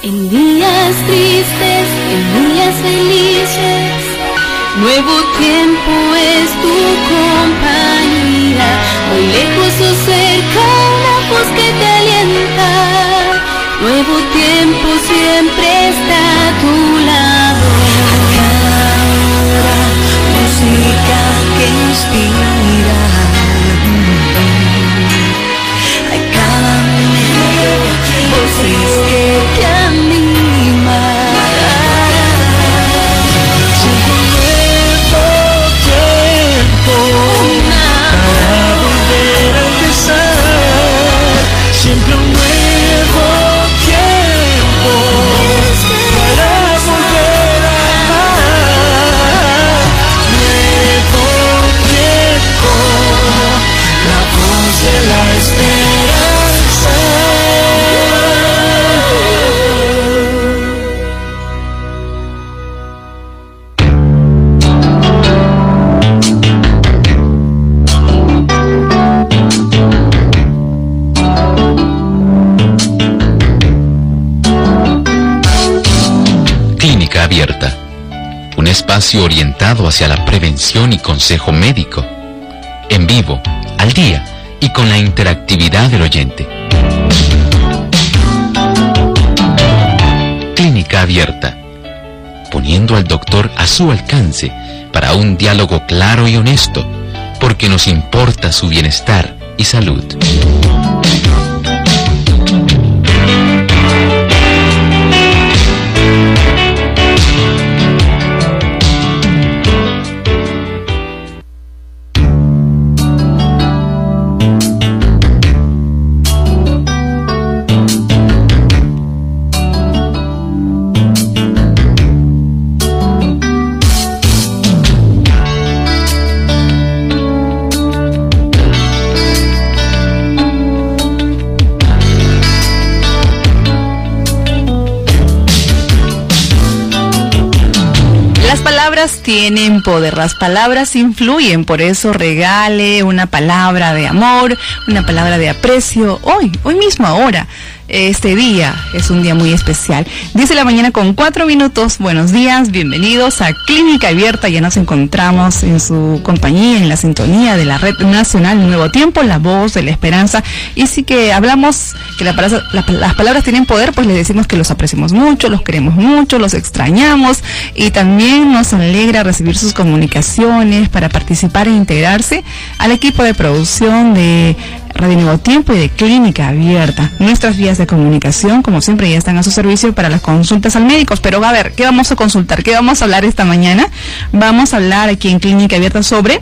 En días tristes, en días felices, nuevo tiempo es tu compañía. Hoy lejos o cerca, una voz que te alienta. Nuevo tiempo siempre está a tu lado. Ahora, música que inspira. A cada momento, voces que te animan. Siempre un nuevo tiempo para volver a empezar. Siempre un nuevo tiempo para volver a amar. Nuevo tiempo, la voz de la esperanza. Clínica Abierta, un espacio orientado hacia la prevención y consejo médico, en vivo, al día y con la interactividad del oyente. Clínica Abierta, poniendo al doctor a su alcance para un diálogo claro y honesto, porque nos importa su bienestar y salud. Tienen poder, las palabras influyen, por eso regale una palabra de amor, una palabra de aprecio, hoy mismo, ahora. Este día es un día muy especial. 10 de la mañana con 4 minutos. Buenos días, bienvenidos a Clínica Abierta. Ya nos encontramos en su compañía, en la sintonía de la Red Nacional Nuevo Tiempo, la voz de la esperanza. Y sí que hablamos que las palabras tienen poder, pues les decimos que los apreciamos mucho, los queremos mucho, los extrañamos. Y también nos alegra recibir sus comunicaciones para participar e integrarse al equipo de producción de Radio Nuevo Tiempo y de Clínica Abierta. Nuestras vías de comunicación, como siempre, ya están a su servicio para las consultas al médico. Pero a ver, ¿qué vamos a consultar? ¿Qué vamos a hablar esta mañana? Vamos a hablar aquí en Clínica Abierta sobre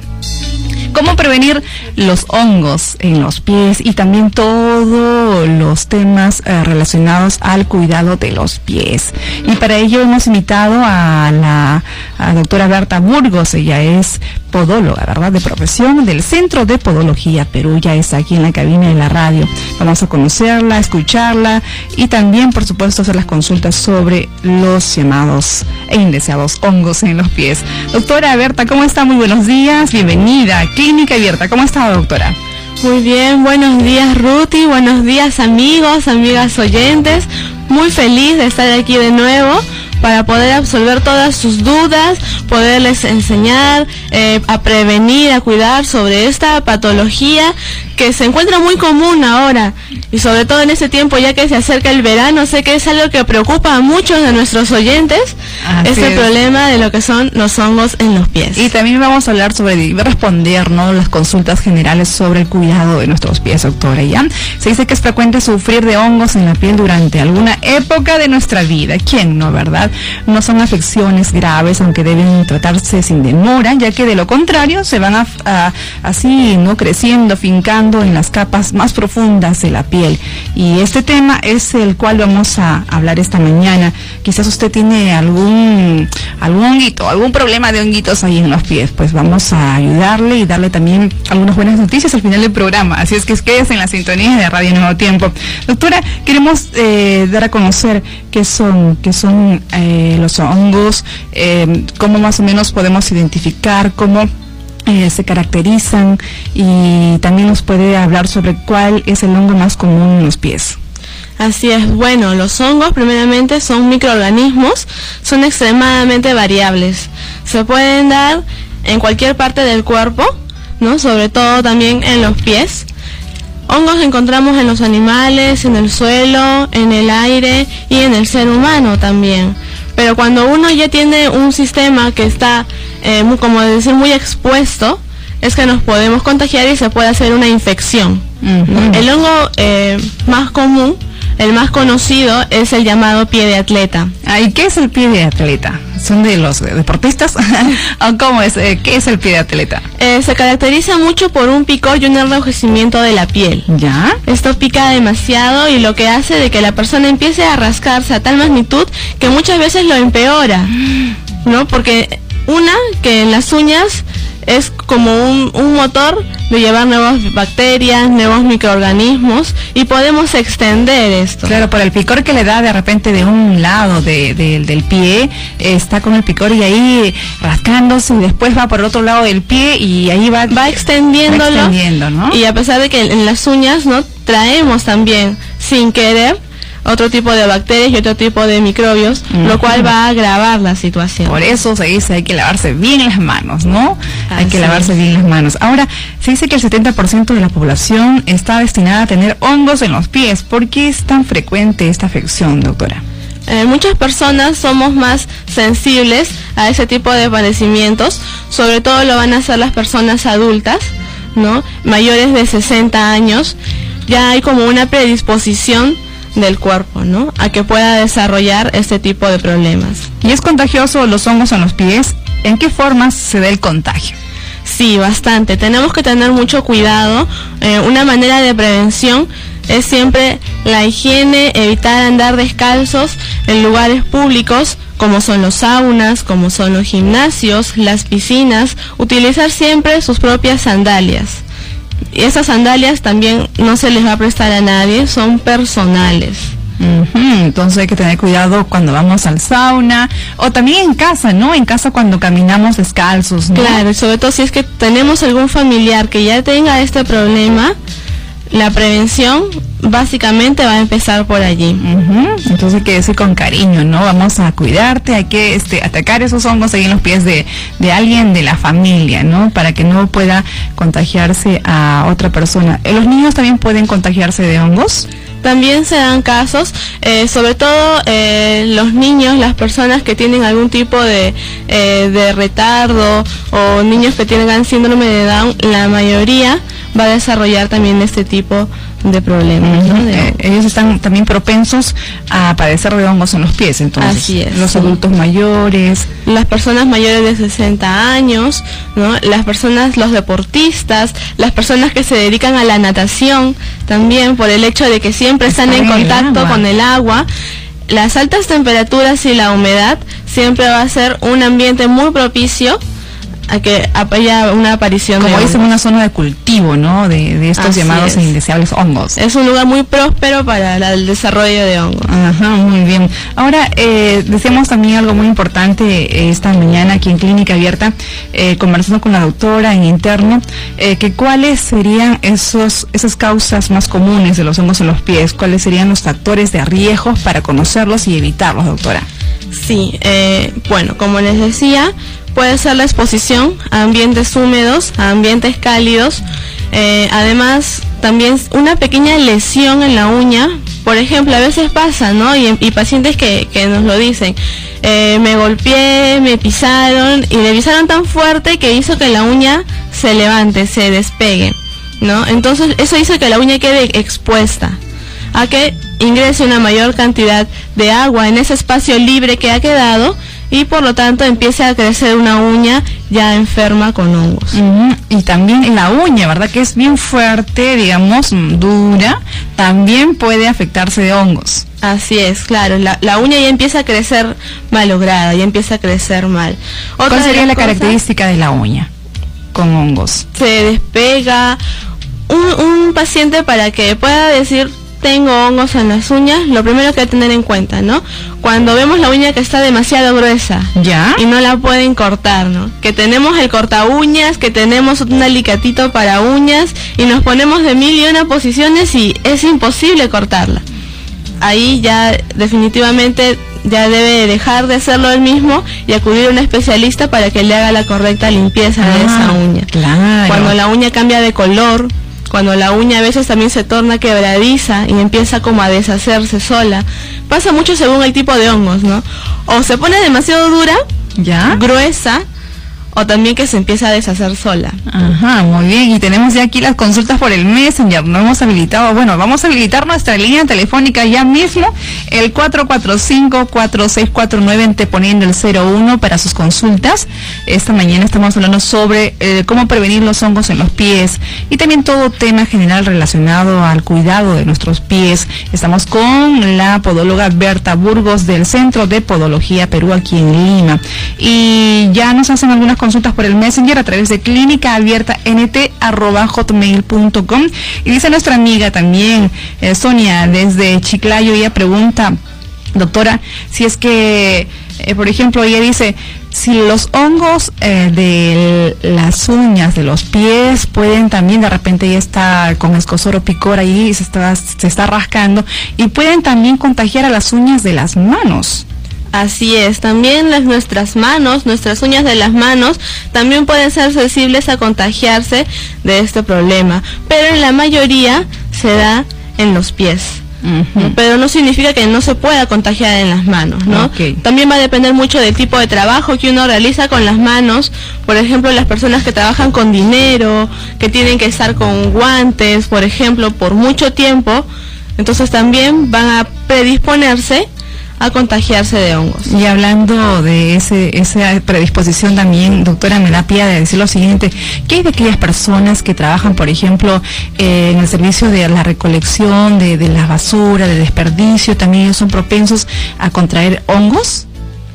cómo prevenir los hongos en los pies y también todos los temas relacionados al cuidado de los pies. Y para ello hemos invitado a la doctora Berta Burgos. Ella es podóloga, ¿verdad?, de profesión del Centro de Podología Perú. Ya está aquí en la cabina de la radio. Vamos a conocerla, escucharla y también, por supuesto, hacer las consultas sobre los llamados e indeseados hongos en los pies. Doctora Berta, ¿cómo está? Muy buenos días. Bienvenida a Clínica Abierta. ¿Cómo está, doctora? Muy bien, buenos días, Ruti. Buenos días, amigos, amigas oyentes. Muy feliz de estar aquí de nuevo para poder absolver todas sus dudas, poderles enseñar a prevenir, a cuidar sobre esta patología que se encuentra muy común ahora y sobre todo en este tiempo ya que se acerca el verano. Sé que es algo que preocupa a muchos de nuestros oyentes, problema de lo que son los hongos en los pies. Y también vamos a hablar sobre, responder, ¿no?, las consultas generales sobre el cuidado de nuestros pies, doctora. ¿Ya? Se dice que es frecuente sufrir de hongos en la piel durante alguna época de nuestra vida. ¿Quién no, verdad? No son afecciones graves, aunque deben tratarse sin demora, ya que de lo contrario se van así, ¿no?, creciendo, fincando en las capas más profundas de la piel. Y este tema es el cual vamos a hablar esta mañana. Quizás usted tiene algún honguito, algún problema de honguitos ahí en los pies. Pues vamos a ayudarle y darle también algunas buenas noticias al final del programa. Así es que quédese en la sintonía de Radio Nuevo Tiempo. Doctora, queremos dar a conocer qué son los hongos, cómo más o menos podemos identificar, cómo se caracterizan, y también nos puede hablar sobre cuál es el hongo más común en los pies. Así es, bueno, los hongos primeramente son microorganismos, son extremadamente variables. Se pueden dar en cualquier parte del cuerpo, ¿no? Sobre todo también en los pies. Hongos encontramos en los animales, en el suelo, en el aire y en el ser humano también. Pero cuando uno ya tiene un sistema que está, como decir, muy expuesto, es que nos podemos contagiar y se puede hacer una infección. El hongo más común, el más conocido, es el llamado pie de atleta. ¿Y qué es el pie de atleta? ¿Son de los deportistas? ¿O cómo es? ¿Qué es el pie de atleta? Se caracteriza mucho por un picor y un enrojecimiento de la piel. ¿Ya? Esto pica demasiado y lo que hace de que la persona empiece a rascarse a tal magnitud que muchas veces lo empeora, ¿no? Porque que en las uñas es como un motor de llevar nuevas bacterias, nuevos microorganismos, y podemos extender esto. Claro, por el picor que le da de repente de un lado del pie, está con el picor y ahí rascándose, y después va por el otro lado del pie y ahí va extendiéndolo, ¿no? Y a pesar de que en las uñas, ¿no?, traemos también sin querer otro tipo de bacterias y otro tipo de microbios, lo cual va a agravar la situación. Por eso se dice hay que lavarse bien las manos, ¿no? Hay que lavarse bien las manos. Ahora, se dice que el 70% de la población está destinada a tener hongos en los pies. ¿Por qué es tan frecuente esta afección, doctora? Muchas personas somos más sensibles a ese tipo de padecimientos, sobre todo lo van a hacer las personas adultas, ¿no?, mayores de 60 años. Ya hay como una predisposición del cuerpo, ¿no?, a que pueda desarrollar este tipo de problemas. ¿Y es contagioso los hongos en los pies? ¿En qué formas se da el contagio? Sí, bastante. Tenemos que tener mucho cuidado. Una manera de prevención es siempre la higiene, evitar andar descalzos en lugares públicos, como son los saunas, como son los gimnasios, las piscinas, utilizar siempre sus propias sandalias. Y esas sandalias también no se les va a prestar a nadie, son personales. Entonces hay que tener cuidado cuando vamos al sauna, o también en casa, ¿no? En casa cuando caminamos descalzos, ¿no? Claro, y sobre todo si es que tenemos algún familiar que ya tenga este problema, la prevención básicamente va a empezar por allí. Entonces hay que decir con cariño, ¿no? Vamos a cuidarte, hay que atacar esos hongos ahí en los pies de alguien de la familia, ¿no? Para que no pueda contagiarse a otra persona. ¿Los niños también pueden contagiarse de hongos? También se dan casos, sobre todo los niños, las personas que tienen algún tipo de retardo, o niños que tengan síndrome de Down, la mayoría va a desarrollar también este tipo de problemas, ¿no? Ellos están también propensos a padecer de hongos en los pies, entonces. Así es. Los adultos mayores, las personas mayores de 60 años, ¿no? Las personas, los deportistas, las personas que se dedican a la natación, también por el hecho de que siempre están en contacto con el agua. Las altas temperaturas y la humedad siempre va a ser un ambiente muy propicio a que haya una aparición como de es una zona de cultivo, ¿no? De estos Así llamados es. indeseables hongos. Es un lugar muy próspero para el desarrollo de hongos. Muy bien. Ahora, decíamos también algo muy importante esta mañana aquí en Clínica Abierta, conversando con la doctora en interno, que cuáles serían esas causas más comunes de los hongos en los pies, cuáles serían los factores de riesgo para conocerlos y evitarlos, doctora. Sí, bueno, como les decía, puede ser la exposición a ambientes húmedos, a ambientes cálidos. Además, también una pequeña lesión en la uña. Por ejemplo, a veces pasa, ¿no? Y pacientes que nos lo dicen. Me golpeé, me pisaron, y le pisaron tan fuerte que hizo que la uña se levante, se despegue, ¿no? Entonces, eso hizo que la uña quede expuesta a que ingrese una mayor cantidad de agua en ese espacio libre que ha quedado, y por lo tanto empieza a crecer una uña ya enferma con hongos. Y también en la uña, ¿verdad? Que es bien fuerte, digamos, dura, también puede afectarse de hongos. Así es, claro, la uña ya empieza a crecer malograda, ya empieza a crecer mal. ¿Cuál sería la característica de la uña con hongos? Se despega. Un paciente, para que pueda decir tengo hongos en las uñas, lo primero que hay que tener en cuenta, ¿no? Cuando vemos la uña que está demasiado gruesa, ¿ya?, y no la pueden cortar, ¿no? Que tenemos el corta uñas, que tenemos un alicatito para uñas, y nos ponemos de 1000 y una posiciones y es imposible cortarla. ahí ya definitivamente ya debe dejar de hacerlo él mismo y acudir a un especialista para que le haga la correcta limpieza de esa uña. Claro. Cuando la uña cambia de color, cuando la uña a veces también se torna quebradiza y empieza como a deshacerse sola, pasa mucho según el tipo de hongos, ¿no? O se pone demasiado dura, ¿ya? Gruesa, o también que se empieza a deshacer sola. Ajá, muy bien. Y tenemos ya aquí las consultas por el Messenger. No hemos habilitado, bueno, vamos a habilitar nuestra línea telefónica ya mismo, el 445-4649, anteponiendo el 01 para sus consultas. Esta mañana estamos hablando sobre cómo prevenir los hongos en los pies y también todo tema general relacionado al cuidado de nuestros pies. Estamos con la podóloga Berta Burgos del Centro de Podología Perú aquí en Lima. Y ya nos hacen algunas consultas por el Messenger a través de clínicaabiertant@hotmail.com. Y dice nuestra amiga también, Sonia, desde Chiclayo, ella pregunta, doctora, si es que, por ejemplo, ella dice, si los hongos de las uñas de los pies pueden también, de repente ella está con escozor o picor ahí y se está rascando, y pueden también contagiar a las uñas de las manos. Así es, también nuestras manos, nuestras uñas de las manos también pueden ser sensibles a contagiarse de este problema, pero en la mayoría se da en los pies. Uh-huh. Pero no significa que no se pueda contagiar en las manos, ¿no? Okay. También va a depender mucho del tipo de trabajo que uno realiza con las manos. Por ejemplo, las personas que trabajan con dinero, que tienen que estar con guantes, por ejemplo, por mucho tiempo, entonces también van a predisponerse a contagiarse de hongos. Y hablando de esa predisposición también, doctora, me da pie de decir lo siguiente: ¿qué hay de aquellas personas que trabajan, por ejemplo, en el servicio de la recolección de la basura, de desperdicio? ¿También ellos son propensos a contraer hongos?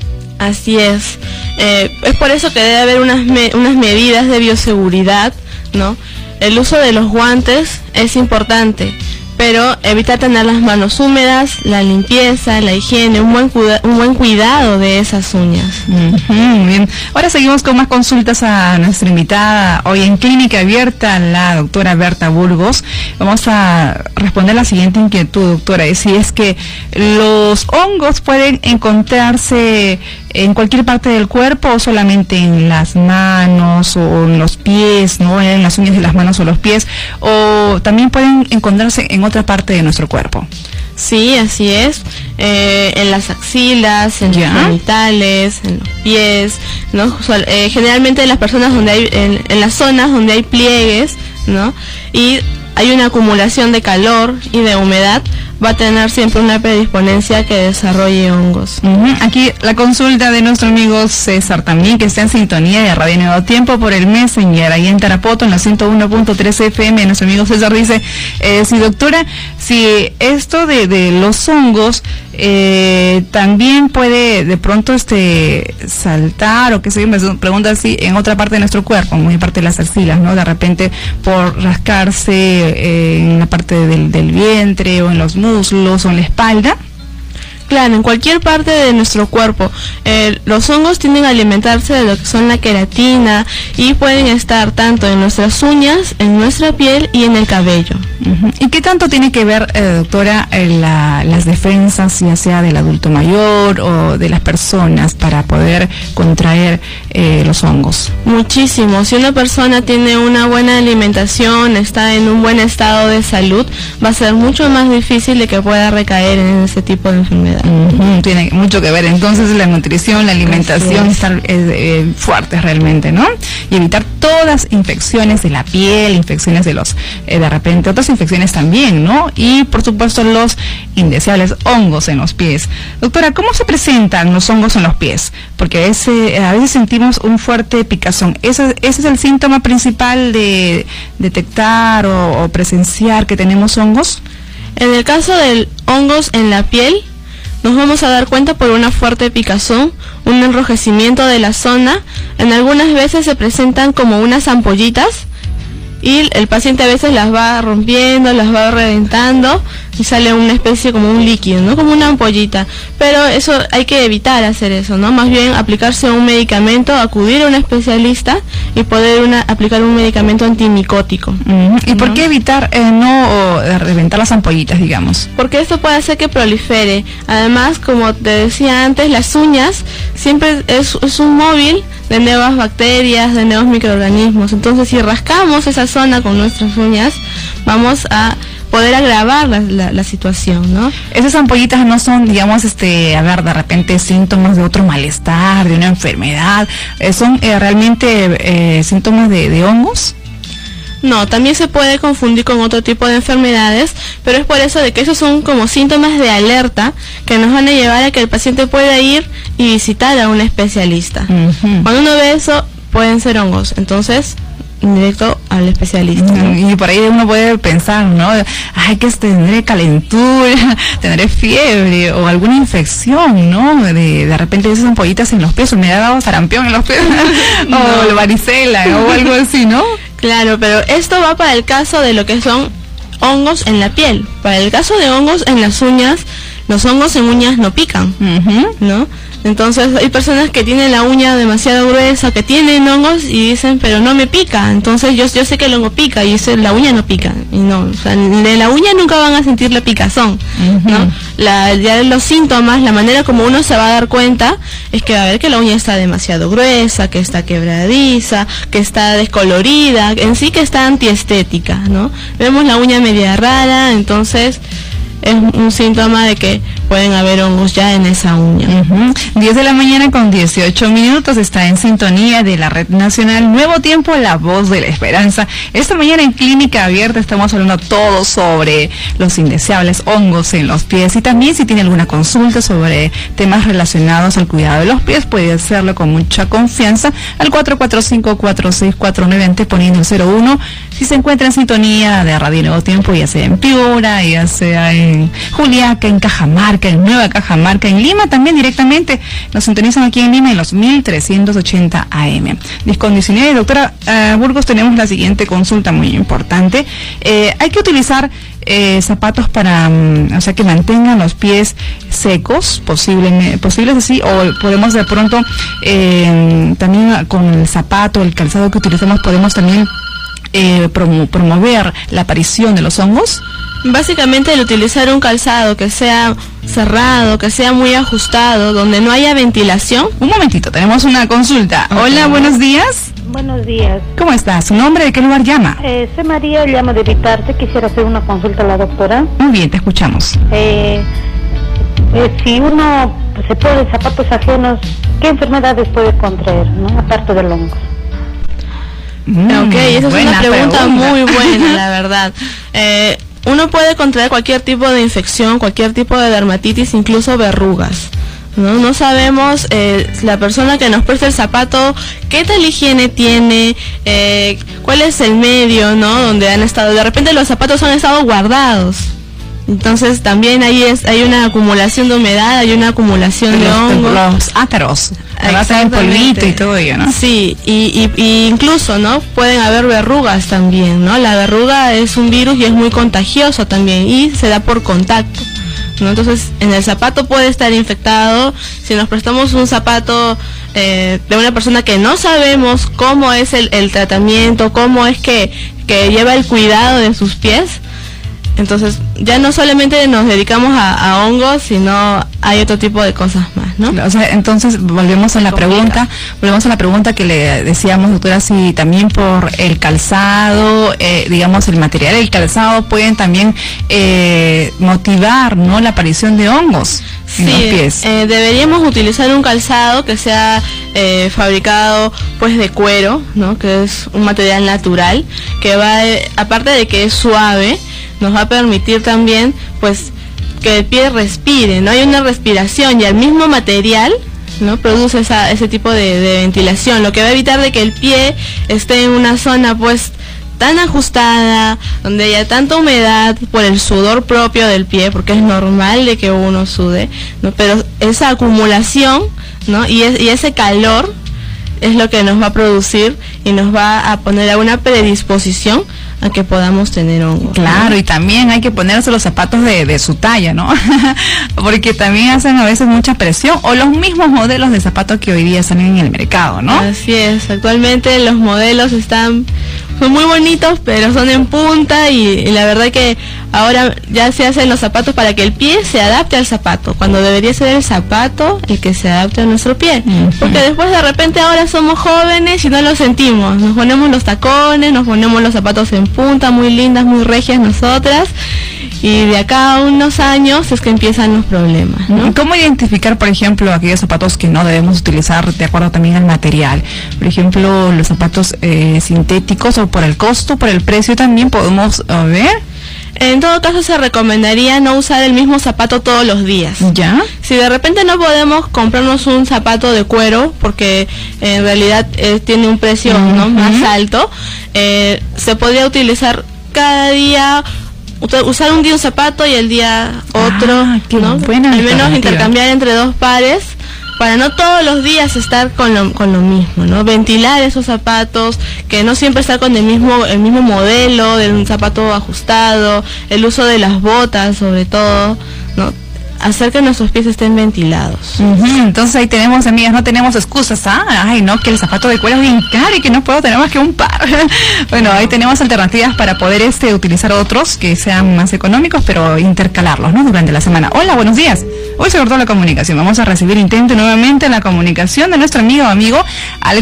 Así es. Es por eso que debe haber unas medidas de bioseguridad, ¿no? El uso de los guantes es importante, pero evitar tener las manos húmedas, la limpieza, la higiene, un buen cuidado de esas uñas. Muy bien. Ahora seguimos con más consultas a nuestra invitada hoy en Clínica Abierta, la doctora Berta Burgos. Vamos a responder la siguiente inquietud, doctora, si es que los hongos pueden encontrarse en cualquier parte del cuerpo o solamente en las manos o en los pies, ¿no? En las uñas de las manos o los pies, o también pueden encontrarse en otra parte de nuestro cuerpo. Sí, así es. En las axilas, en los genitales, en los pies, ¿no? Generalmente en las personas donde hay, en las zonas donde hay pliegues, ¿no? Y hay una acumulación de calor y de humedad, va a tener siempre una predisponencia que desarrolle hongos. Aquí la consulta de nuestro amigo César también, que está en sintonía de Radio Nuevo Tiempo por el Messenger, ahí en Tarapoto, en la 101.3 FM. Nuestro amigo César dice, sí, doctora, si esto de los hongos también puede de pronto saltar, o qué sé yo, me pregunta así, en otra parte de nuestro cuerpo, muy parte de las axilas, ¿no? De repente por rascarse en la parte del vientre o en los muslos o en la espalda. Claro, en cualquier parte de nuestro cuerpo. Los hongos tienden a alimentarse de lo que son la queratina y pueden estar tanto en nuestras uñas, en nuestra piel y en el cabello. ¿Y qué tanto tiene que ver, doctora, las defensas, ya sea del adulto mayor o de las personas, para poder contraer los hongos? Muchísimo. Si una persona tiene una buena alimentación, está en un buen estado de salud, va a ser mucho más difícil de que pueda recaer en ese tipo de enfermedad. Tiene mucho que ver entonces la nutrición, la alimentación, estar fuertes realmente, ¿no? Y evitar todas infecciones de la piel, infecciones de los, de repente otras infecciones también, ¿no? Y por supuesto los indeseables hongos en los pies. Doctora, ¿cómo se presentan los hongos en los pies? Porque a veces sentimos un fuerte picazón. ¿Ese es el síntoma principal de detectar o presenciar que tenemos hongos? En el caso de hongos en la piel, nos vamos a dar cuenta por una fuerte picazón, un enrojecimiento de la zona. En algunas veces se presentan como unas ampollitas y el paciente a veces las va rompiendo, las va reventando y sale una especie como un líquido, ¿no? Como una ampollita. Pero eso hay que evitar hacer eso, ¿no? Más bien aplicarse un medicamento, acudir a un especialista y poder aplicar un medicamento antimicótico. ¿Y por qué evitar reventar las ampollitas, digamos? Porque esto puede hacer que prolifere. Además, como te decía antes, las uñas siempre es un móvil de nuevas bacterias, de nuevos microorganismos. Entonces, si rascamos esa zona con nuestras uñas, vamos a poder agravar la situación, ¿no? Esas ampollitas no son, digamos, de repente síntomas de otro malestar, de una enfermedad, son realmente síntomas de hongos. No, también se puede confundir con otro tipo de enfermedades, pero es por eso de que esos son como síntomas de alerta que nos van a llevar a que el paciente pueda ir y visitar a un especialista. Cuando uno ve eso, pueden ser hongos, entonces directo al especialista, ¿no? Y por ahí uno puede pensar, ¿no? Ay, que tendré calentura, tendré fiebre o alguna infección, ¿no? De repente esas ampollitas en los pies, me ha dado sarampión en los pies o varicela o algo así, ¿no? Claro, pero esto va para el caso de lo que son hongos en la piel. Para el caso de hongos en las uñas, los hongos en uñas no pican, ¿no? Entonces hay personas que tienen la uña demasiado gruesa, que tienen hongos y dicen, pero no me pica. Entonces yo sé que el hongo pica y la uña no pica. Y no, o sea, de la uña nunca van a sentir la picazón, ¿no? Ya los síntomas, la manera como uno se va a dar cuenta es que va a ver que la uña está demasiado gruesa, que está quebradiza, que está descolorida, en sí que está antiestética, ¿no? Vemos la uña media rara, entonces es un síntoma de que pueden haber hongos ya en esa uña. 10 de la mañana con 18 minutos, está en sintonía de la Red Nacional Nuevo Tiempo, la voz de la esperanza. Esta mañana en Clínica Abierta estamos hablando todo sobre los indeseables hongos en los pies, y también si tiene alguna consulta sobre temas relacionados al cuidado de los pies, puede hacerlo con mucha confianza al 445-4649 anteponiendo el 01. Si se encuentra en sintonía de Radio Nuevo Tiempo, ya sea en Piura, ya sea en Juliaca, en Cajamarca, en Nueva Cajamarca, en Lima también directamente, nos sintonizan aquí en Lima en los 1380 AM. 10:19, doctora Burgos, tenemos la siguiente consulta muy importante. Hay que utilizar zapatos para, o sea, que mantengan los pies secos, posibles así, o podemos de pronto también con el zapato, el calzado que utilizamos, podemos también promover la aparición de los hongos. Básicamente el utilizar un calzado que sea cerrado, que sea muy ajustado, donde no haya ventilación. Un momentito, tenemos una consulta. Hola, buenos días. Buenos días. ¿Cómo está? ¿Su nombre? ¿De qué lugar llama? Soy María, llamo de Vitarte. Quisiera hacer una consulta a la doctora. Muy bien, te escuchamos. Si uno se pone zapatos ajenos, ¿qué enfermedades puede contraer, ¿no? Aparte del hongo. Ok, esa es una pregunta muy buena, la verdad. Uno puede contraer cualquier tipo de infección, cualquier tipo de dermatitis, incluso verrugas, ¿no? No sabemos la persona que nos presta el zapato, qué tal higiene tiene, cuál es el medio, ¿no? Donde han estado. De repente los zapatos han estado guardados. Entonces también hay una acumulación de humedad, hay una acumulación de hongos. Los ácaros, el polvito y todo ello, ¿no? Sí, y incluso, ¿no? Pueden haber verrugas también, ¿no? La verruga es un virus y es muy contagioso también y se da por contacto, ¿no? Entonces en el zapato puede estar infectado. Si nos prestamos un zapato de una persona que no sabemos cómo es el tratamiento, cómo es que lleva el cuidado de sus pies, entonces ya no solamente nos dedicamos a hongos, sino hay otro tipo de cosas más, ¿no? O sea, entonces volvemos a la pregunta que le decíamos, doctora, si también por el calzado, digamos el material del calzado pueden también motivar, ¿no?, la aparición de hongos en los pies. Deberíamos utilizar un calzado que sea fabricado pues de cuero, ¿no?, que es un material natural que va, aparte de que es suave, nos va a permitir también pues que el pie respire, ¿no? Hay una respiración y el mismo material, ¿no?, produce ese tipo de ventilación, lo que va a evitar de que el pie esté en una zona pues tan ajustada, donde haya tanta humedad por el sudor propio del pie, porque es normal de que uno sude, ¿no? Pero esa acumulación, ¿no?, y ese calor es lo que nos va a producir y nos va a poner a una predisposición a que podamos tener hongos. Claro, y también hay que ponerse los zapatos de su talla, ¿no? Porque también hacen a veces mucha presión, o los mismos modelos de zapatos que hoy día salen en el mercado, ¿no? Así es, actualmente los modelos son muy bonitos, pero son en punta y la verdad que ahora ya se hacen los zapatos para que el pie se adapte al zapato, cuando debería ser el zapato el que se adapte a nuestro pie. Porque después de repente ahora somos jóvenes y no lo sentimos, nos ponemos los tacones, nos ponemos los zapatos en punta, muy lindas, muy regias nosotras, y de acá a unos años es que empiezan los problemas, ¿no? ¿Cómo identificar, por ejemplo, aquellos zapatos que no debemos utilizar de acuerdo también al material? Por ejemplo, los zapatos sintéticos, o por el costo, por el precio también podemos ver. En todo caso se recomendaría no usar el mismo zapato todos los días. ¿Ya? Si de repente no podemos comprarnos un zapato de cuero, porque en realidad tiene un precio ¿no? más alto, se podría utilizar cada día, usar un día un zapato y el día otro, ¿no? Al menos intercambiar entre dos pares, para no todos los días estar con lo mismo, ¿no? Ventilar esos zapatos, que no siempre estar con el mismo modelo, de un zapato ajustado, el uso de las botas sobre todo, ¿no? Hacer que nuestros pies estén ventilados. Entonces ahí tenemos, amigas, no tenemos excusas, ay no, que el zapato de cuero es bien caro y que no puedo tener más que un par. Bueno, ahí tenemos alternativas para poder utilizar otros que sean más económicos, pero intercalarlos, ¿no? Durante la semana. Hola, buenos días. Hoy se cortó la comunicación, vamos a recibir intento nuevamente la comunicación de nuestro amigo al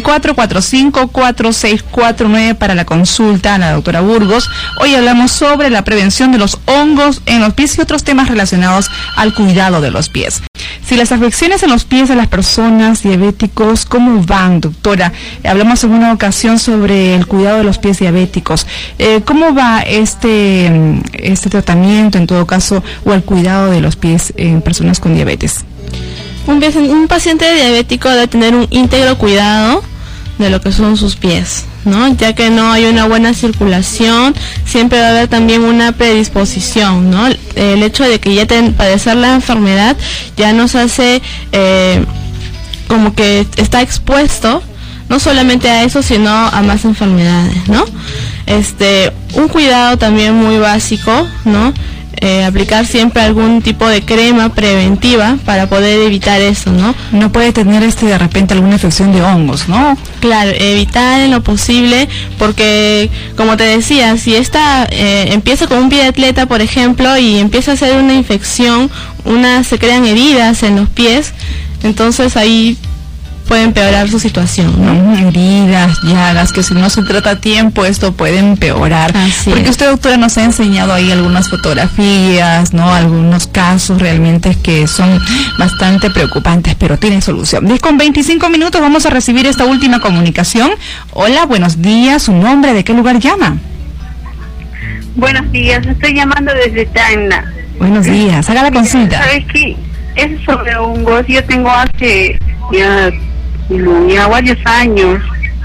445-4649 para la consulta a la doctora Burgos. Hoy hablamos sobre la prevención de los hongos en los pies y otros temas relacionados al cuidado de los pies. Si las afecciones en los pies de las personas diabéticos, ¿cómo van, doctora? Hablamos en una ocasión sobre el cuidado de los pies diabéticos. ¿Cómo va este tratamiento, en todo caso, o el cuidado de los pies en personas con diabetes? Un paciente diabético debe tener un íntegro cuidado de lo que son sus pies, ¿no? Ya que no hay una buena circulación, siempre va a haber también una predisposición, ¿no? El hecho de que ya padecer la enfermedad ya nos hace como que está expuesto no solamente a eso, sino a más enfermedades, ¿no? Un cuidado también muy básico, ¿no? Aplicar siempre algún tipo de crema preventiva para poder evitar eso, ¿no? No puede tener de repente alguna infección de hongos, ¿no? Claro, evitar en lo posible, porque como te decía, si empieza con un pie de atleta, por ejemplo, y empieza a hacer una infección, se crean heridas en los pies, entonces ahí puede empeorar su situación, ¿no? Heridas, llagas, que si no se trata a tiempo, esto puede empeorar. Porque usted, doctora, nos ha enseñado ahí algunas fotografías, ¿no? Algunos casos realmente que son bastante preocupantes, pero tienen solución. 10:25, vamos a recibir esta última comunicación. Hola, buenos días, ¿su nombre? ¿De qué lugar llama? Buenos días, estoy llamando desde Tacna. Buenos días, haga la consulta. ¿Sabes qué? Es sobre hongos, yo tengo hace ya varios años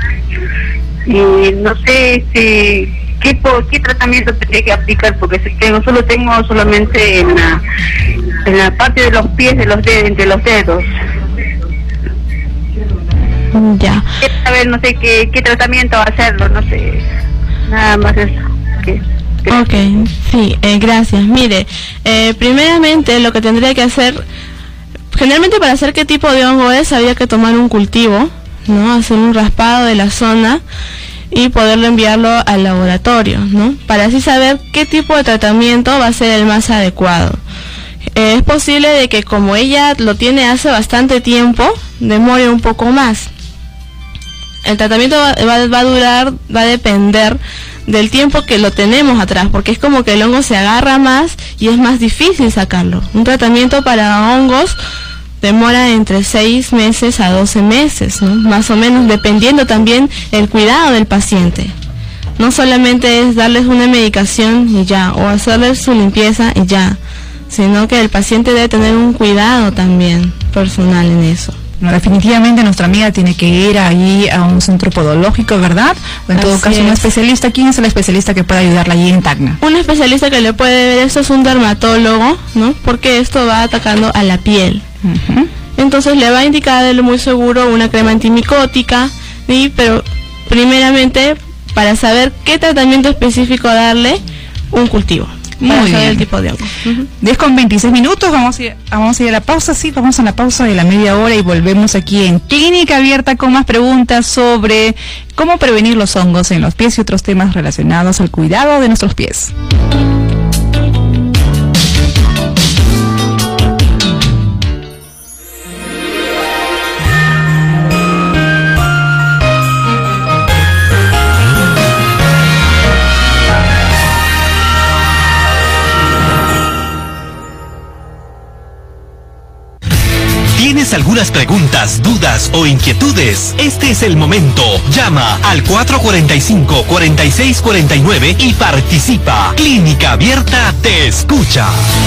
y no sé qué tratamiento tendría que aplicar, porque tengo solamente en la parte de los pies, entre los dedos. Ya. A ver, no sé qué tratamiento hacerlo, no sé, nada más eso. Ok, sí, gracias. Mire, primeramente lo que tendría que hacer, generalmente para hacer qué tipo de hongo es, habría que tomar un cultivo, ¿no? Hacer un raspado de la zona y poderlo enviarlo al laboratorio, ¿no? Para así saber qué tipo de tratamiento va a ser el más adecuado. Es posible de que como ella lo tiene hace bastante tiempo, demore un poco más. El tratamiento va a depender del tiempo que lo tenemos atrás, porque es como que el hongo se agarra más y es más difícil sacarlo. Un tratamiento para hongos demora entre 6 meses a 12 meses, ¿no? Más o menos, dependiendo también el cuidado del paciente. No solamente es darles una medicación y ya, o hacerles su limpieza y ya, sino que el paciente debe tener un cuidado también personal en eso. No, definitivamente nuestra amiga tiene que ir ahí a un centro podológico, ¿verdad? O en todo caso, un especialista. ¿Quién es el especialista que puede ayudarla allí en Tacna? Un especialista que le puede ver esto es un dermatólogo, ¿no? Porque esto va atacando a la piel. Entonces le va a indicar, muy seguro, una crema antimicótica Pero primeramente, para saber qué tratamiento específico darle, un cultivo. Muy bien. El tipo de hongo. 10:26, vamos a ir a la pausa, sí, vamos a la pausa de la media hora y volvemos aquí en Clínica Abierta con más preguntas sobre cómo prevenir los hongos en los pies y otros temas relacionados al cuidado de nuestros pies. ¿Tienes algunas preguntas, dudas o inquietudes? Este es el momento. Llama al 445-4649 y participa. Clínica Abierta te escucha.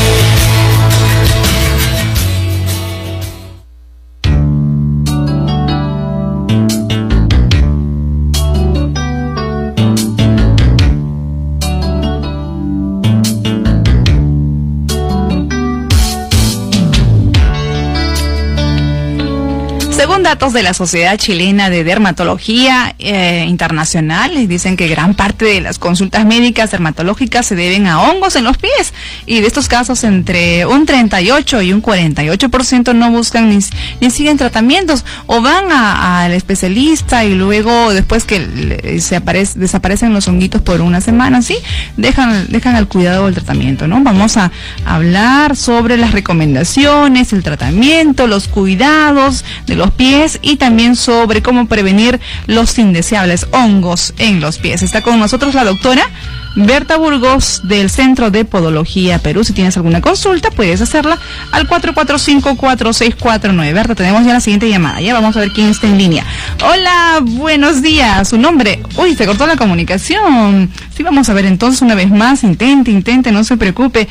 Según datos de la Sociedad Chilena de Dermatología Internacional, dicen que gran parte de las consultas médicas dermatológicas se deben a hongos en los pies, y de estos casos entre un 38 y un 48% no buscan ni siguen tratamientos, o van al especialista y luego, después que desaparecen los honguitos por una semana, sí, dejan al cuidado del tratamiento, ¿no? Vamos a hablar sobre las recomendaciones, el tratamiento, los cuidados de los pies y también sobre cómo prevenir los indeseables hongos en los pies. Está con nosotros la doctora Berta Burgos del Centro de Podología Perú. Si tienes alguna consulta, puedes hacerla al 445-4649. Berta, tenemos ya la siguiente llamada. Ya vamos a ver quién está en línea. Hola, buenos días. ¿Su nombre? Uy, se cortó la comunicación. Sí, vamos a ver entonces una vez más. Intente, no se preocupe.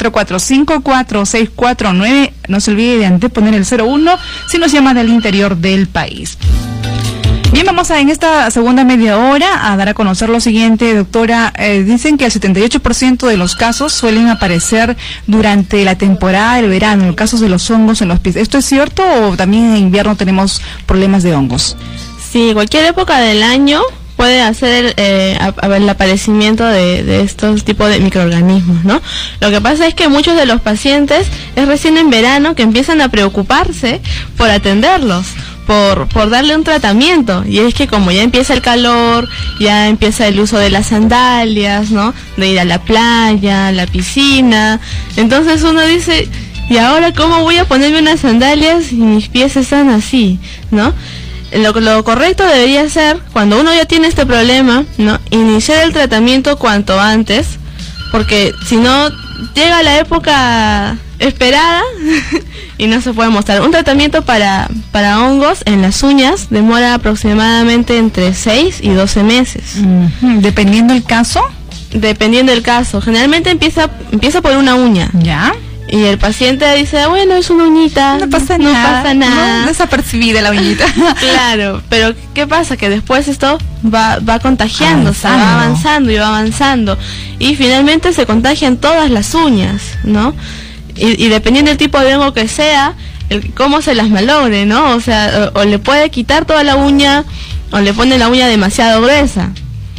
445-4649. No se olvide de anteponer el 01 si nos llama del interior del país. Bien, vamos en esta segunda media hora a dar a conocer lo siguiente, doctora. Dicen que el 78% de los casos suelen aparecer durante la temporada del verano, en casos de los hongos en los pies. ¿Esto es cierto o también en invierno tenemos problemas de hongos? Sí, cualquier época del año puede hacer el aparecimiento de estos tipos de microorganismos, ¿no? Lo que pasa es que muchos de los pacientes es recién en verano que empiezan a preocuparse por atenderlos, por darle un tratamiento, y es que como ya empieza el calor, ya empieza el uso de las sandalias, ¿no? De ir a la playa, a la piscina, entonces uno dice, ¿y ahora cómo voy a ponerme unas sandalias y mis pies están así, ¿no? Lo correcto debería ser, cuando uno ya tiene este problema, ¿no? Iniciar el tratamiento cuanto antes, porque si no llega la época esperada y no se puede mostrar. Un tratamiento para hongos en las uñas demora aproximadamente entre 6 y 12 meses. ¿Dependiendo el caso? Dependiendo del caso. Generalmente empieza por una uña. ¿Ya? Y el paciente dice, bueno, es una uñita, no pasa nada. No, desapercibida la uñita. Claro, pero ¿qué pasa? Que después esto va contagiándose, va avanzando. Y finalmente se contagian todas las uñas, ¿no? Y dependiendo del tipo de hongo que sea, cómo se las malogre, ¿no? O sea, o le puede quitar toda la uña, o le pone la uña demasiado gruesa.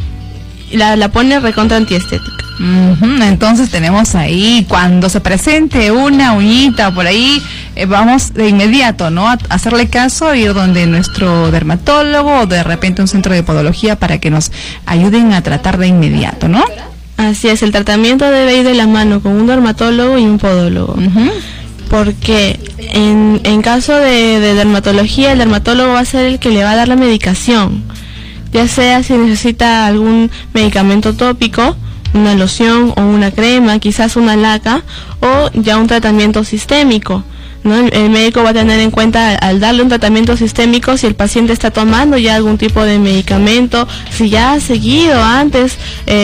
Y la pone recontra antiestética. Entonces tenemos ahí, cuando se presente una uñita por ahí, vamos de inmediato, ¿no? A hacerle caso, ir donde nuestro dermatólogo o de repente un centro de podología para que nos ayuden a tratar de inmediato, ¿no? Así es, el tratamiento debe ir de la mano con un dermatólogo y un podólogo. Porque en caso de dermatología, el dermatólogo va a ser el que le va a dar la medicación, ya sea si necesita algún medicamento tópico, una loción o una crema, quizás una laca, o ya un tratamiento sistémico, ¿no? El médico va a tener en cuenta al darle un tratamiento sistémico si el paciente está tomando ya algún tipo de medicamento, si ya ha seguido antes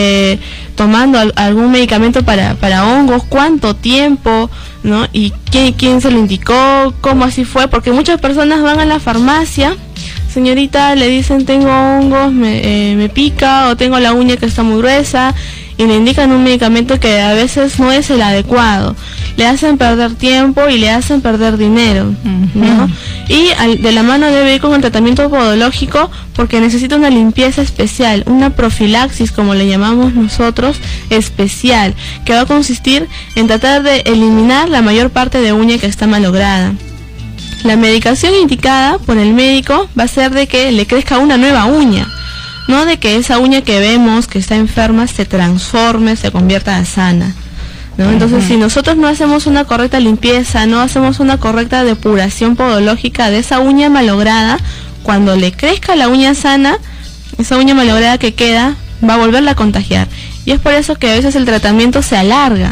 tomando algún medicamento para hongos, cuánto tiempo, ¿no? Y quién se lo indicó, cómo así fue, porque muchas personas van a la farmacia, señorita, le dicen tengo hongos, me pica, o tengo la uña que está muy gruesa, y le indican un medicamento que a veces no es el adecuado. Le hacen perder tiempo y le hacen perder dinero, ¿no? Y de la mano debe ir con el tratamiento podológico porque necesita una limpieza especial, una profilaxis, como le llamamos nosotros, especial, que va a consistir en tratar de eliminar la mayor parte de uña que está malograda. La medicación indicada por el médico va a ser de que le crezca una nueva uña, no de que esa uña que vemos que está enferma se transforme, se convierta a sana, ¿no? Entonces, si nosotros no hacemos una correcta limpieza, no hacemos una correcta depuración podológica de esa uña malograda, cuando le crezca la uña sana, esa uña malograda que queda va a volverla a contagiar. Y es por eso que a veces el tratamiento se alarga.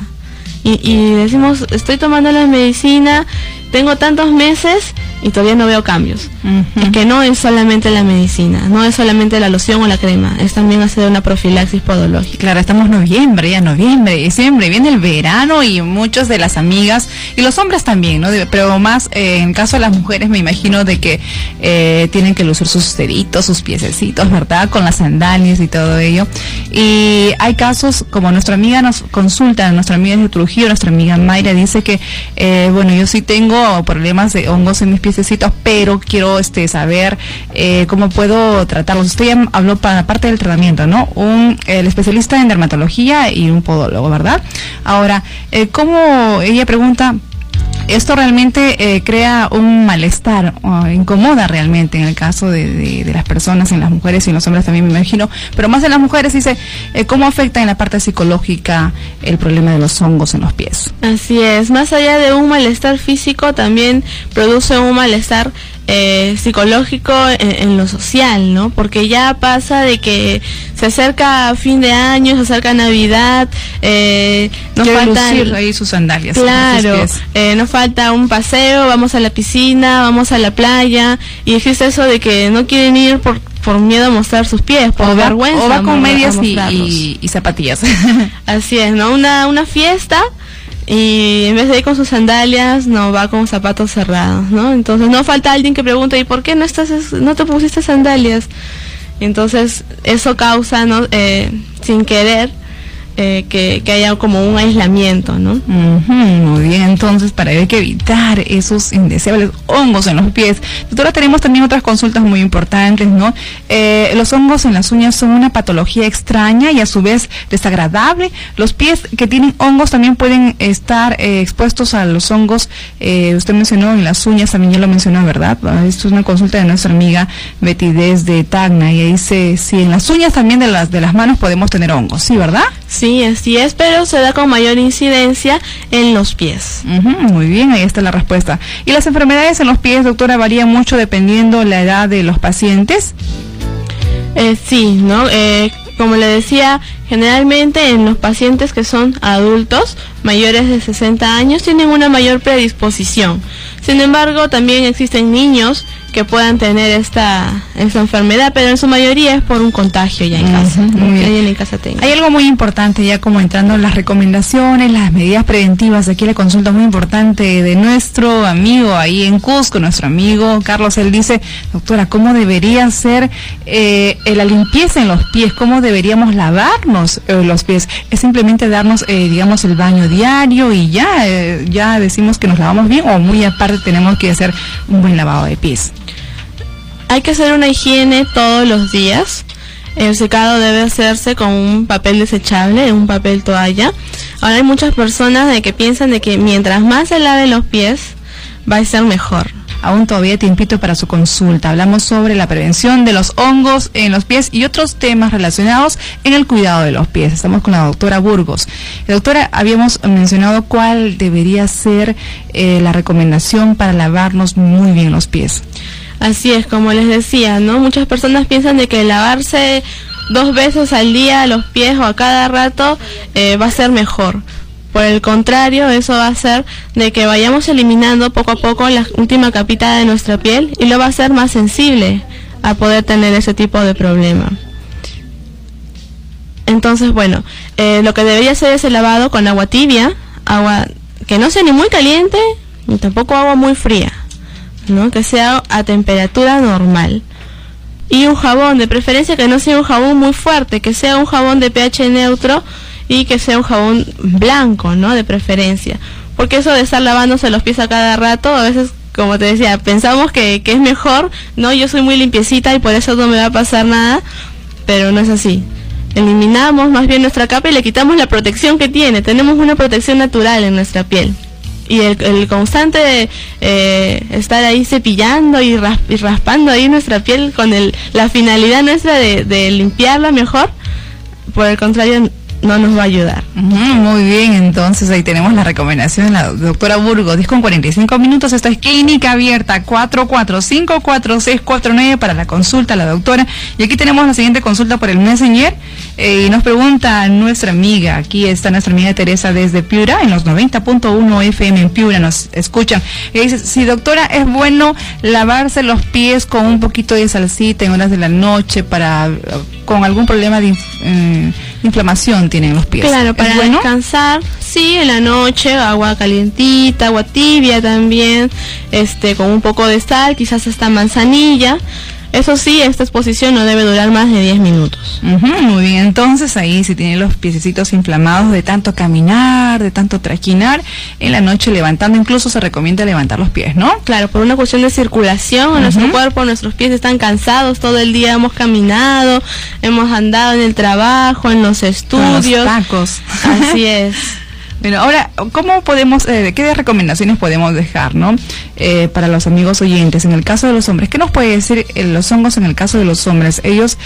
Y decimos, estoy tomando la medicina, tengo tantos meses y todavía no veo cambios. Es que no es solamente la medicina, no es solamente la loción o la crema, es también hacer una profilaxis podológica. Claro, estamos noviembre, diciembre, viene el verano y muchas de las amigas, y los hombres también, ¿no? Pero más en caso de las mujeres me imagino de que tienen que lucir sus deditos, sus piececitos, ¿verdad? Con las sandalias y todo ello. Y hay casos, como nuestra amiga nos consulta, nuestra amiga de Trujillo, nuestra amiga Mayra dice que, bueno, yo sí tengo problemas de hongos en mis piececitos, pero quiero saber cómo puedo tratarlos. Usted ya habló para parte del tratamiento, ¿no? El especialista en dermatología y un podólogo, ¿verdad? Ahora, ¿cómo ella pregunta? Esto realmente crea un malestar, incomoda realmente en el caso de las personas, en las mujeres y en los hombres también me imagino, pero más en las mujeres dice, ¿cómo afecta en la parte psicológica el problema de los hongos en los pies? Así es, más allá de un malestar físico, también produce un malestar psicológico en lo social, ¿no? Porque ya pasa de que se acerca fin de año, se acerca Navidad, nos faltan ahí sus sandalias. Claro, nos falta un paseo, vamos a la piscina, vamos a la playa, y existe eso de que no quieren ir por miedo a mostrar sus pies, por vergüenza. O va con medias y zapatillas. Así es, ¿no? Una fiesta, y en vez de ir con sus sandalias, no va con zapatos cerrados, ¿no? Entonces no falta alguien que pregunte, ¿y por qué no te pusiste sandalias? Entonces eso causa, ¿no? Sin querer, que haya como un aislamiento, ¿no? Muy bien, entonces hay que evitar esos indeseables hongos en los pies. Doctora, tenemos también otras consultas muy importantes, ¿no? Los hongos en las uñas son una patología extraña y a su vez desagradable. Los pies que tienen hongos también pueden estar expuestos a los hongos. Usted mencionó en las uñas, también ya lo mencionó, ¿verdad? Esto es una consulta de nuestra amiga Betty desde Tacna, y dice, si en las uñas también de las manos podemos tener hongos, ¿sí, verdad? Sí, así es, pero se da con mayor incidencia en los pies. Muy bien, ahí está la respuesta. ¿Y las enfermedades en los pies, doctora, varían mucho dependiendo la edad de los pacientes? Sí, ¿no? Como le decía, generalmente en los pacientes que son adultos, mayores de 60 años, tienen una mayor predisposición. Sin embargo, también existen niños que puedan tener esta enfermedad, pero en su mayoría es por un contagio ya en casa. Alguien en casa tenga. Hay algo muy importante ya como entrando en las recomendaciones, las medidas preventivas. Aquí la consulta muy importante de nuestro amigo ahí en Cusco, nuestro amigo Carlos. Él dice, doctora, ¿cómo debería ser la limpieza en los pies? ¿Cómo deberíamos lavarnos los pies? ¿Es simplemente darnos, digamos, el baño diario y ya decimos que nos lavamos bien, o muy aparte tenemos que hacer un buen lavado de pies? Hay que hacer una higiene todos los días. El secado debe hacerse con un papel desechable, un papel toalla. Ahora hay muchas personas que piensan de que mientras más se laven los pies, va a ser mejor. Aún todavía hay tiempito para su consulta. Hablamos sobre la prevención de los hongos en los pies y otros temas relacionados en el cuidado de los pies. Estamos con la doctora Burgos. Doctora, habíamos mencionado cuál debería ser la recomendación para lavarnos muy bien los pies. Así es, como les decía, ¿no? Muchas personas piensan de que lavarse 2 veces al día los pies o a cada rato va a ser mejor. Por el contrario, eso va a hacer de que vayamos eliminando poco a poco la última capita de nuestra piel, y lo va a hacer más sensible a poder tener ese tipo de problema. Entonces, bueno, lo que debería hacer es el lavado con agua tibia, agua que no sea ni muy caliente ni tampoco agua muy fría, ¿no? Que sea a temperatura normal. Y un jabón, de preferencia que no sea un jabón muy fuerte, que sea un jabón de pH neutro, y que sea un jabón blanco, ¿no? De preferencia, porque eso de estar lavándose los pies a cada rato, a veces, como te decía, pensamos que es mejor, ¿no? Yo soy muy limpiecita y por eso no me va a pasar nada, pero no es así. Eliminamos más bien nuestra capa y le quitamos la protección que tiene. Tenemos una protección natural en nuestra piel. Y el constante estar ahí cepillando y raspando ahí nuestra piel con la finalidad nuestra de limpiarla mejor, por el contrario, no nos va a ayudar. Muy bien, entonces ahí tenemos la recomendación de la doctora Burgos. 10:45. Esta es Clínica Abierta, 44544649 para la consulta a la doctora. Y aquí tenemos la siguiente consulta por el Messenger. Y nos pregunta nuestra amiga, aquí está nuestra amiga Teresa desde Piura, en los 90.1 FM en Piura nos escuchan. Y dice, sí, doctora, es bueno lavarse los pies con un poquito de salsita en horas de la noche con algún problema de inflamación tienen los pies. Claro, para descansar, sí, en la noche, agua calientita, agua tibia también, con un poco de sal, quizás hasta manzanilla. Eso sí, esta exposición no debe durar más de 10 minutos. Muy bien, entonces ahí si tiene los piececitos inflamados de tanto caminar, de tanto traquinar, en la noche levantando, incluso se recomienda levantar los pies, ¿no? Claro, por una cuestión de circulación en nuestro cuerpo, nuestros pies están cansados, todo el día hemos caminado, hemos andado en el trabajo, en los estudios. Con los tacos. Así es. Bueno, ahora, ¿cómo podemos, qué recomendaciones podemos dejar, ¿no? Para los amigos oyentes, en el caso de los hombres, ¿qué nos puede decir los hongos en el caso de los hombres? Ellos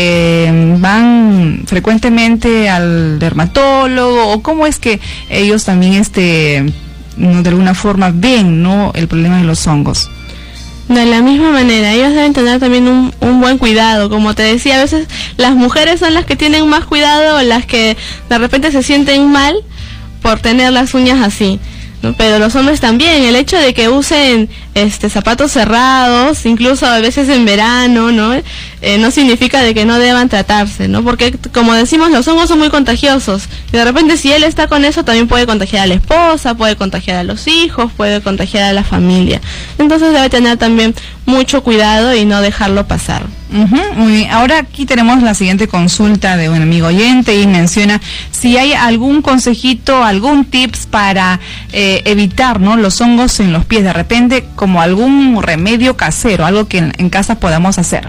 van frecuentemente al dermatólogo, o cómo es que ellos también, de alguna forma ven, ¿no?, el problema de los hongos. De la misma manera, ellos deben tener también un buen cuidado. Como te decía, a veces las mujeres son las que tienen más cuidado, las que de repente se sienten mal por tener las uñas así, ¿no? Pero los hombres también, el hecho de que usen zapatos cerrados, incluso a veces en verano, ¿no? No significa de que no deban tratarse, ¿no? Porque, como decimos, los hongos son muy contagiosos. Y de repente, si él está con eso, también puede contagiar a la esposa, puede contagiar a los hijos, puede contagiar a la familia. Entonces debe tener también mucho cuidado y no dejarlo pasar. Muy bien. Ahora aquí tenemos la siguiente consulta de un amigo oyente y menciona si hay algún consejito, algún tips para evitar, ¿no?, los hongos en los pies, de repente como algún remedio casero, algo que en casa podamos hacer.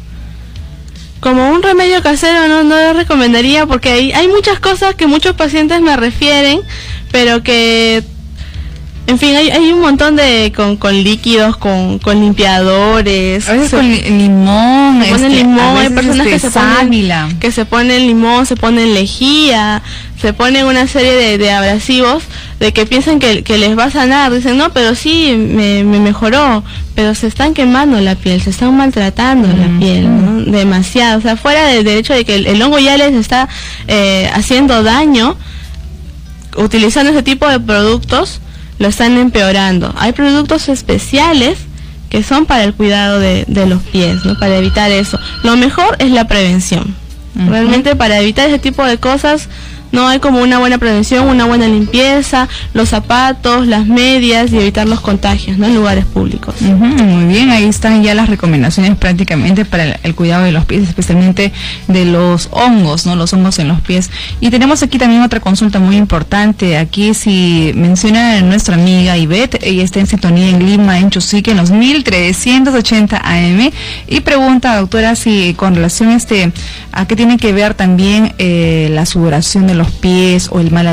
Como un remedio casero no lo recomendaría, porque hay muchas cosas que muchos pacientes me refieren, pero que, en fin, hay un montón de con líquidos, con limpiadores. A veces con limón, hay personas que se ponen limón, se ponen lejía, se ponen una serie de abrasivos, de que piensan que les va a sanar. Dicen, no, pero sí, me mejoró, pero se están quemando la piel, se están maltratando la piel, ¿no? Demasiado. O sea, fuera del hecho de que el hongo ya les está haciendo daño, utilizando ese tipo de productos, lo están empeorando. Hay productos especiales que son para el cuidado de los pies, ¿no?, para evitar eso. Lo mejor es la prevención. Realmente, para evitar ese tipo de cosas, no hay como una buena prevención, una buena limpieza, los zapatos, las medias, y evitar los contagios, ¿no?, en lugares públicos. Muy bien, ahí están ya las recomendaciones prácticamente para el cuidado de los pies, especialmente de los hongos, ¿no?, los hongos en los pies. Y tenemos aquí también otra consulta muy importante. Aquí si menciona nuestra amiga Ivette, ella está en sintonía en Lima, en Chosique, en los 1380 AM, y pregunta, doctora, si con relación a qué tiene que ver también la sudoración de los pies, o el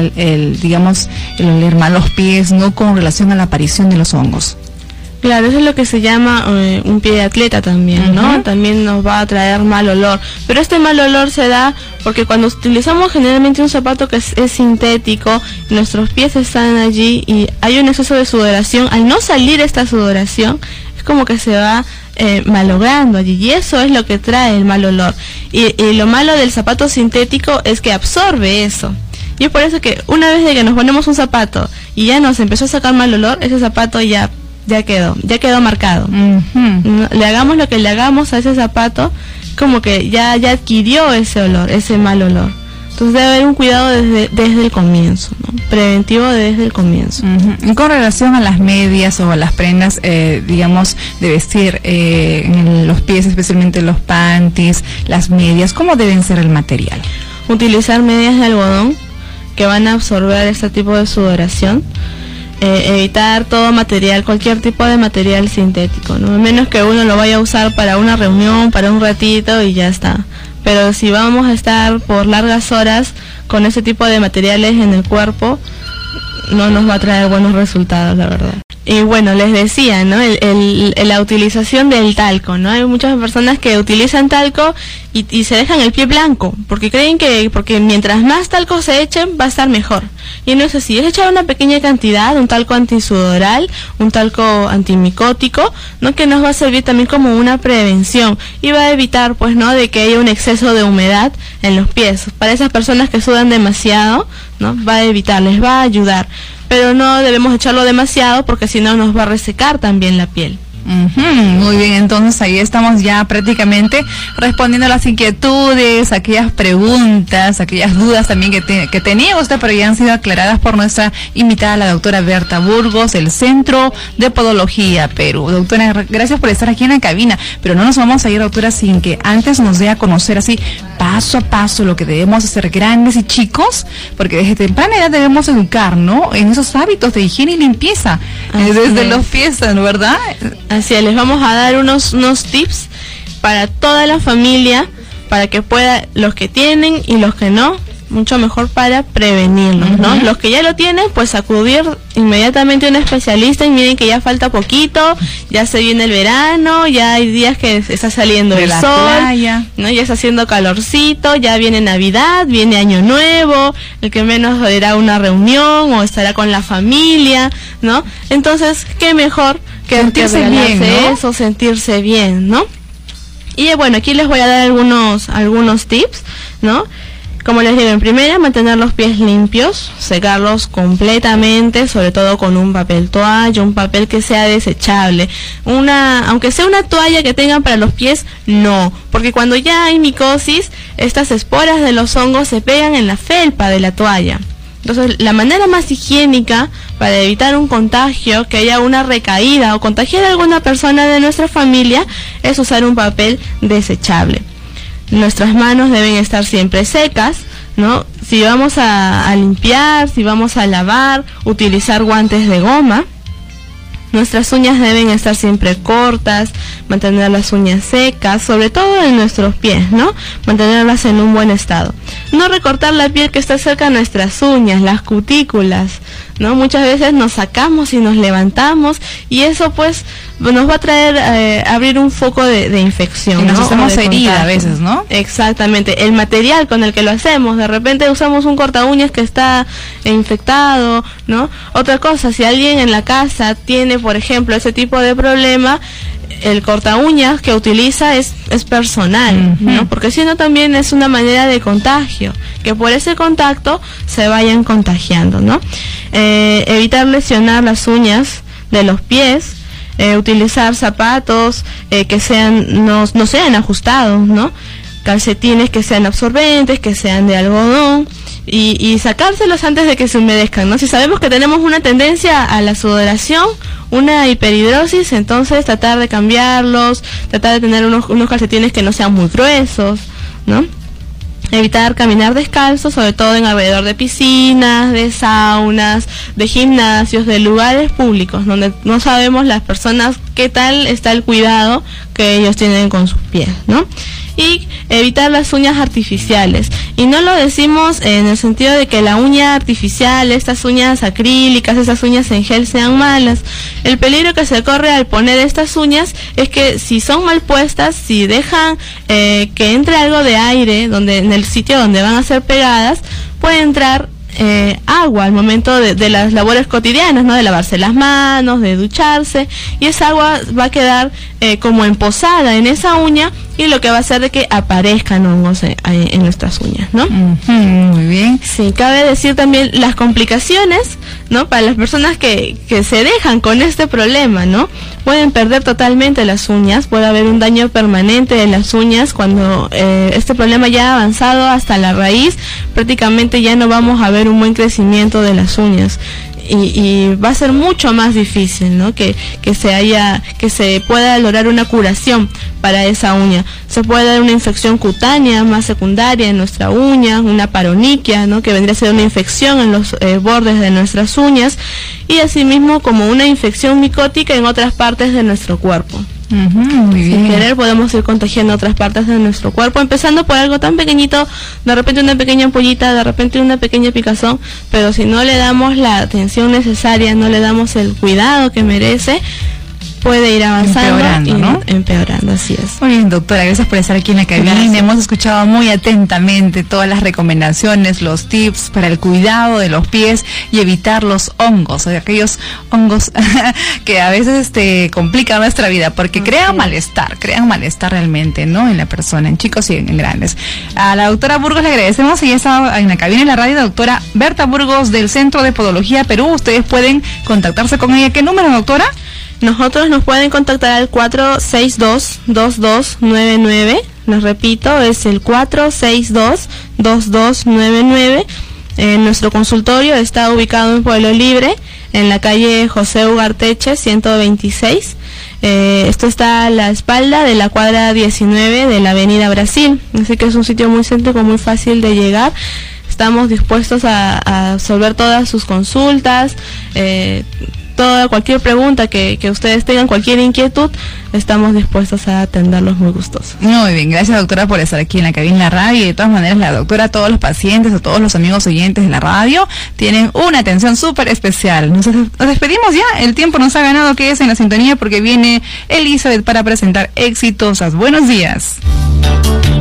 oler mal los pies, no con relación a la aparición de los hongos. Claro, eso es lo que se llama un pie de atleta también, ¿no? También nos va a traer mal olor. Pero este mal olor se da porque cuando utilizamos generalmente un zapato que es sintético, nuestros pies están allí y hay un exceso de sudoración. Al no salir esta sudoración, es como que se va malogrando allí, y eso es lo que trae el mal olor. Y lo malo del zapato sintético es que absorbe eso. Y es por eso que una vez de que nos ponemos un zapato y ya nos empezó a sacar mal olor, ese zapato ya quedó marcado. Le hagamos lo que le hagamos a ese zapato, como que ya adquirió ese olor, ese mal olor. Entonces debe haber un cuidado desde el comienzo, ¿no? Preventivo desde el comienzo. Y con relación a las medias o a las prendas, digamos, de vestir en los pies, especialmente los panties, las medias, ¿cómo deben ser el material? Utilizar medias de algodón que van a absorber este tipo de sudoración. Evitar todo material, cualquier tipo de material sintético, ¿no? A menos que uno lo vaya a usar para una reunión, para un ratito y ya está. Pero si vamos a estar por largas horas con ese tipo de materiales en el cuerpo, no nos va a traer buenos resultados, la verdad. Y bueno, les decía, ¿no? La utilización del talco, ¿no? Hay muchas personas que utilizan talco y se dejan el pie blanco, porque creen que porque mientras más talco se echen, va a estar mejor. Y no es así, es echar una pequeña cantidad, un talco antisudoral, un talco antimicótico, ¿no? Que nos va a servir también como una prevención y va a evitar, pues, ¿no? De que haya un exceso de humedad en los pies. Para esas personas que sudan demasiado, ¿no? Va a evitar, les va a ayudar. Pero no debemos echarlo demasiado porque si no nos va a resecar también la piel. Muy bien, entonces ahí estamos ya prácticamente respondiendo a las inquietudes, aquellas preguntas, aquellas dudas también que tenía usted, pero ya han sido aclaradas por nuestra invitada, la doctora Berta Burgos, del Centro de Podología Perú. Doctora, gracias por estar aquí en la cabina, pero no nos vamos a ir, doctora, sin que antes nos dé a conocer así paso a paso lo que debemos hacer grandes y chicos, porque desde temprana edad debemos educar, ¿no? En esos hábitos de higiene y limpieza, desde los pies, ¿verdad? Así es, les vamos a dar unos tips para toda la familia, para que pueda, los que tienen y los que no, mucho mejor para prevenirlos, ¿no? Los que ya lo tienen, pues acudir inmediatamente a un especialista y miren que ya falta poquito, ya se viene el verano, ya hay días que está saliendo el sol, playa, ¿no? Ya está haciendo calorcito, ya viene Navidad, viene Año Nuevo, el que menos irá a una reunión o estará con la familia, ¿no? Entonces, qué mejor que sentirse bien, ¿no? Eso, sentirse bien, ¿no? Y bueno, aquí les voy a dar algunos tips, ¿no? Como les digo, en primera, mantener los pies limpios, secarlos completamente, sobre todo con un papel toalla, un papel que sea desechable. Aunque sea una toalla que tengan para los pies, no, porque cuando ya hay micosis, estas esporas de los hongos se pegan en la felpa de la toalla. Entonces, la manera más higiénica para evitar un contagio, que haya una recaída o contagiar a alguna persona de nuestra familia, es usar un papel desechable. Nuestras manos deben estar siempre secas, ¿no? Si vamos a limpiar, si vamos a lavar, utilizar guantes de goma. Nuestras uñas deben estar siempre cortas, mantener las uñas secas, sobre todo en nuestros pies, ¿no? Mantenerlas en un buen estado. No recortar la piel que está cerca de nuestras uñas, las cutículas, ¿no? Muchas veces nos sacamos y nos levantamos y eso pues nos va a traer abrir un foco de infección, ¿no? Nos hacemos herida a veces, ¿no? Exactamente. El material con el que lo hacemos, de repente usamos un corta uñas que está infectado, ¿no? Otra cosa, si alguien en la casa tiene, por ejemplo, ese tipo de problema, el corta uñas que utiliza es personal, ¿no? Porque si no también es una manera de contagio, que por ese contacto se vayan contagiando, ¿no? Evitar lesionar las uñas de los pies, utilizar zapatos que sean no sean ajustados, ¿no? Calcetines que sean absorbentes, que sean de algodón y sacárselos antes de que se humedezcan, ¿no? Si sabemos que tenemos una tendencia a la sudoración, una hiperhidrosis, entonces tratar de cambiarlos, tratar de tener unos calcetines que no sean muy gruesos, ¿no? Evitar caminar descalzo, sobre todo en alrededor de piscinas, de saunas, de gimnasios, de lugares públicos, donde no sabemos las personas qué tal está el cuidado que ellos tienen con sus pies, ¿no? Y evitar las uñas artificiales. Y no lo decimos en el sentido de que la uña artificial, estas uñas acrílicas, esas uñas en gel sean malas. El peligro que se corre al poner estas uñas es que si son mal puestas, si dejan que entre algo de aire en el sitio donde van a ser pegadas, puede entrar agua al momento de las labores cotidianas, ¿no? De lavarse las manos, de ducharse, y esa agua va a quedar como emposada en esa uña y lo que va a hacer de que aparezcan hongos en nuestras uñas, ¿no? Muy bien. Sí, cabe decir también las complicaciones, ¿no? Para las personas que se dejan con este problema, ¿no? Pueden perder totalmente las uñas, puede haber un daño permanente de las uñas cuando este problema ya ha avanzado hasta la raíz, prácticamente ya no vamos a ver un buen crecimiento de las uñas. y va a ser mucho más difícil, ¿no? Que se pueda lograr una curación para esa uña. Se puede dar una infección cutánea más secundaria en nuestra uña, una paroniquia, ¿no? Que vendría a ser una infección en los bordes de nuestras uñas, y asimismo como una infección micótica en otras partes de nuestro cuerpo. Muy bien. Sin querer podemos ir contagiando otras partes de nuestro cuerpo, empezando por algo tan pequeñito, de repente una pequeña ampollita, de repente una pequeña picazón, pero si no le damos la atención necesaria, no le damos el cuidado que merece, puede ir avanzando empeorando, así es. Muy bien, doctora, gracias por estar aquí en la cabina. Gracias. Hemos escuchado muy atentamente todas las recomendaciones, los tips para el cuidado de los pies y evitar los hongos, o aquellos hongos que a veces complican nuestra vida, porque crean malestar realmente, ¿no? En la persona, en chicos y en grandes. A la doctora Burgos le agradecemos, ella está en la cabina en la radio, doctora Berta Burgos del Centro de Podología Perú. Ustedes pueden contactarse con ella. ¿Qué número, doctora? Nosotros nos pueden contactar al 462-2299, les repito, es el 462-2299. Nuestro consultorio está ubicado en Pueblo Libre, en la calle José Ugarteche 126. Esto está a la espalda de la cuadra 19 de la Avenida Brasil, así que es un sitio muy céntrico, muy fácil de llegar. Estamos dispuestos a resolver todas sus consultas, cualquier pregunta que ustedes tengan, cualquier inquietud, estamos dispuestos a atenderlos muy gustosos. Muy bien, gracias, doctora, por estar aquí en la cabina de la radio. Y de todas maneras, la doctora, a todos los pacientes, a todos los amigos oyentes de la radio, tienen una atención súper especial. Nos despedimos ya, el tiempo nos ha ganado, que es en la sintonía, porque viene Elizabeth para presentar Exitosas. Buenos días.